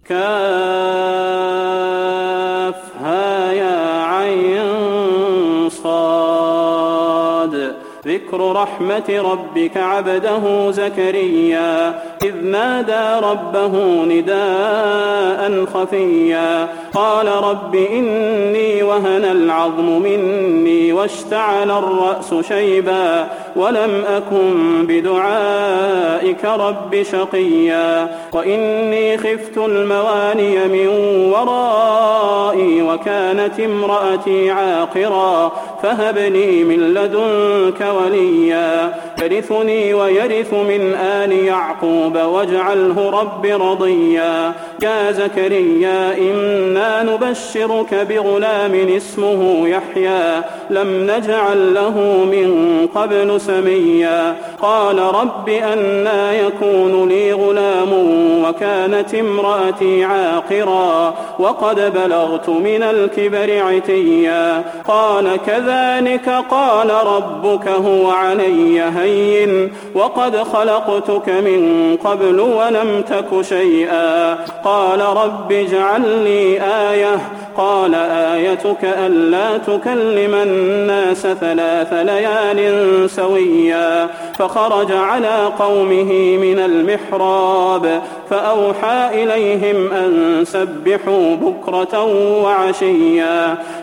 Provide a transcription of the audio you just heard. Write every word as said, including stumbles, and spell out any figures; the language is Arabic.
كافها يا عين صاد. ذكر رحمة ربك عبده زكريا إذ نادى ربه نداء خفيا قال رب إني وهن العظم مني واشتعل الرأس شيبا ولم أكن بدعائك رب شقيا وإني خفت المواني من ورائي وكانت امرأتي عاقرا فهب لي من لدنك وليا يرثني ويرث من آل يعقوب واجعله رب رضيا. يا زكريا إنا نبشرك بغلام اسمه يحيى لم نجعل له من قبل سميا قال رب أنى يكون لي غلام وكانت امرأتي عاقرا وقد بلغت من الكبر عتيا قال كذلك قال ربك هو علي هين وقد خلقتك من قبل ولم تك شيئا قال رب اجعل لي آية قال آيتك ألا تكلم الناس ثلاث ليال سويا فخرج على قومه من المحراب فأوحى إليهم أن سبحوا بكرة وعشيا